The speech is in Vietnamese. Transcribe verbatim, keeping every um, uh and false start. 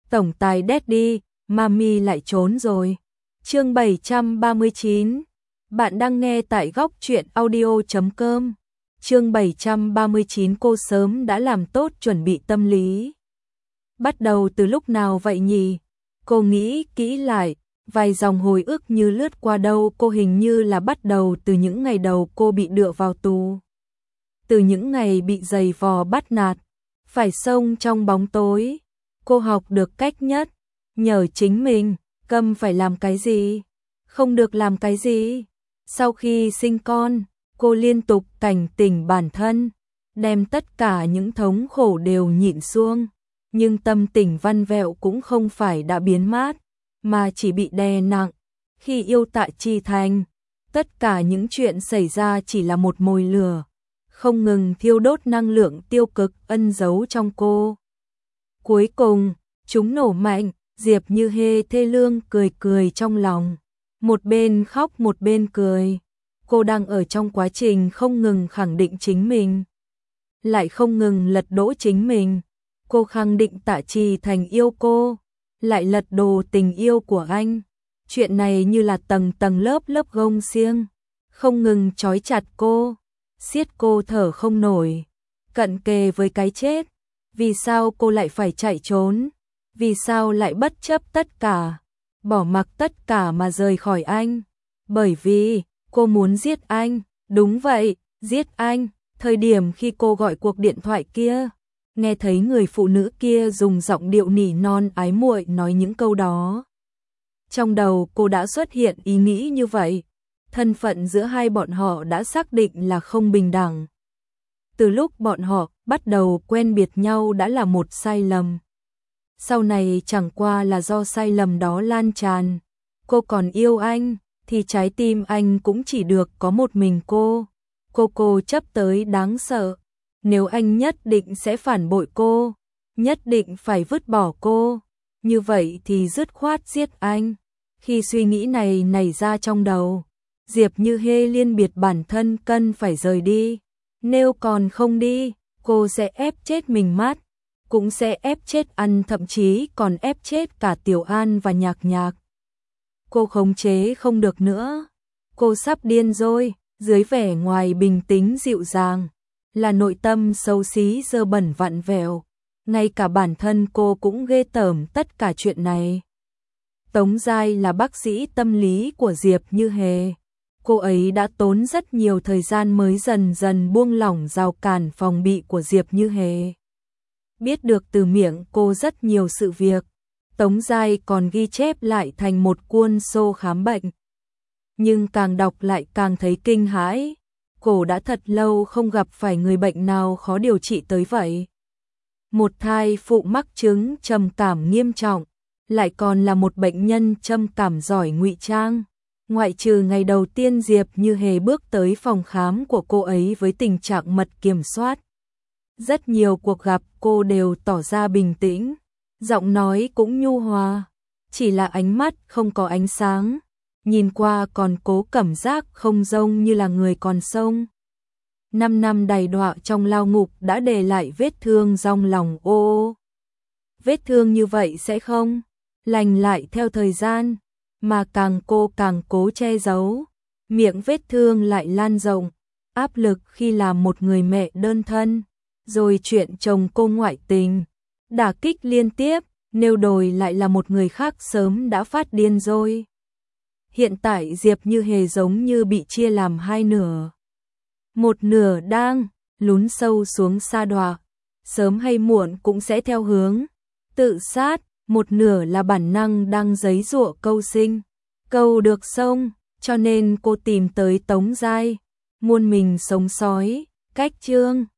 Tổng tài Daddy, Mami lại trốn rồi. Chương bảy trăm ba mươi chín. Bạn đang nghe tại góc truyện audio chấm com. Chương bảy trăm ba mươi chín. Cô sớm đã làm tốt chuẩn bị tâm lý. Bắt đầu từ lúc nào vậy nhỉ? Cô nghĩ kỹ lại, vài dòng hồi ức như lướt qua đâu, cô hình như là bắt đầu từ những ngày đầu cô bị đưa vào tù. Từ những ngày bị giày vò bắt nạt, phải xông trong bóng tối. Cô học được cách nhất, nhờ chính mình, câm phải làm cái gì, không được làm cái gì. Sau khi sinh con, cô liên tục cảnh tỉnh bản thân, đem tất cả những thống khổ đều nhịn xuống. Nhưng tâm tình văn vẹo cũng không phải đã biến mất, mà chỉ bị đè nặng. Khi yêu Tạ Chi Thành, tất cả những chuyện xảy ra chỉ là một mồi lửa, không ngừng thiêu đốt năng lượng tiêu cực ẩn giấu trong cô. Cuối cùng, chúng nổ mạnh, Diệp Như Hê thê lương cười cười trong lòng. Một bên khóc một bên cười. Cô đang ở trong quá trình không ngừng khẳng định chính mình, lại không ngừng lật đổ chính mình. Cô khẳng định Tạ Chi Thành yêu cô, lại lật đổ tình yêu của anh. Chuyện này như là tầng tầng lớp lớp gông xiềng, không ngừng trói chặt cô, siết cô thở không nổi, cận kề với cái chết. Vì sao cô lại phải chạy trốn? Vì sao lại bất chấp tất cả, bỏ mặc tất cả mà rời khỏi anh? Bởi vì cô muốn giết anh. Đúng vậy, giết anh. Thời điểm khi cô gọi cuộc điện thoại kia, nghe thấy người phụ nữ kia dùng giọng điệu nỉ non ái muội nói những câu đó, trong đầu cô đã xuất hiện ý nghĩ như vậy. Thân phận giữa hai bọn họ đã xác định là không bình đẳng. Từ lúc bọn họ bắt đầu quen biết nhau đã là một sai lầm. Sau này chẳng qua là do sai lầm đó lan tràn. Cô còn yêu anh, thì trái tim anh cũng chỉ được có một mình cô. Cô cô chấp tới đáng sợ. Nếu anh nhất định sẽ phản bội cô, nhất định phải vứt bỏ cô, như vậy thì dứt khoát giết anh. Khi suy nghĩ này nảy ra trong đầu, Diệp Như Hê liên biệt bản thân cần phải rời đi. Nếu còn không đi, cô sẽ ép chết mình mất, cũng sẽ ép chết anh, thậm chí còn ép chết cả Tiểu An và Nhạc Nhạc. Cô khống chế không được nữa. Cô sắp điên rồi. Dưới vẻ ngoài bình tĩnh dịu dàng, là nội tâm xấu xí dơ bẩn vặn vẹo. Ngay cả bản thân cô cũng ghê tởm tất cả chuyện này. Tống Giai là bác sĩ tâm lý của Diệp Như Hề. Cô ấy đã tốn rất nhiều thời gian mới dần dần buông lỏng rào cản phòng bị của Diệp Như Hề. Biết được từ miệng cô rất nhiều sự việc, Tống Giai còn ghi chép lại thành một cuốn sổ khám bệnh. Nhưng càng đọc lại càng thấy kinh hãi. Cô đã thật lâu không gặp phải người bệnh nào khó điều trị tới vậy. Một thai phụ mắc chứng trầm cảm nghiêm trọng, lại còn là một bệnh nhân trầm cảm giỏi ngụy trang. Ngoại trừ ngày đầu tiên Diệp Như Hề bước tới phòng khám của cô ấy với tình trạng mật kiểm soát, rất nhiều cuộc gặp cô đều tỏ ra bình tĩnh, giọng nói cũng nhu hòa, chỉ là ánh mắt không có ánh sáng, nhìn qua còn cố cảm giác không giống như là người còn sống. Năm năm đầy đọa trong lao ngục đã để lại vết thương trong lòng ô ô. Vết thương như vậy sẽ không lành lại theo thời gian, mà càng cô càng cố che giấu, miệng vết thương lại lan rộng. Áp lực khi làm một người mẹ đơn thân, rồi chuyện chồng cô ngoại tình, đả kích liên tiếp, nếu đổi lại là một người khác sớm đã phát điên rồi. Hiện tại Diệp Như Hề giống như bị chia làm hai nửa. Một nửa đang lún sâu xuống sa đọa, sớm hay muộn cũng sẽ theo hướng tự sát. Một nửa là bản năng đang giãy giụa câu sinh, câu được xong, cho nên cô tìm tới Tống Giai, muôn mình sống sói, cách chương.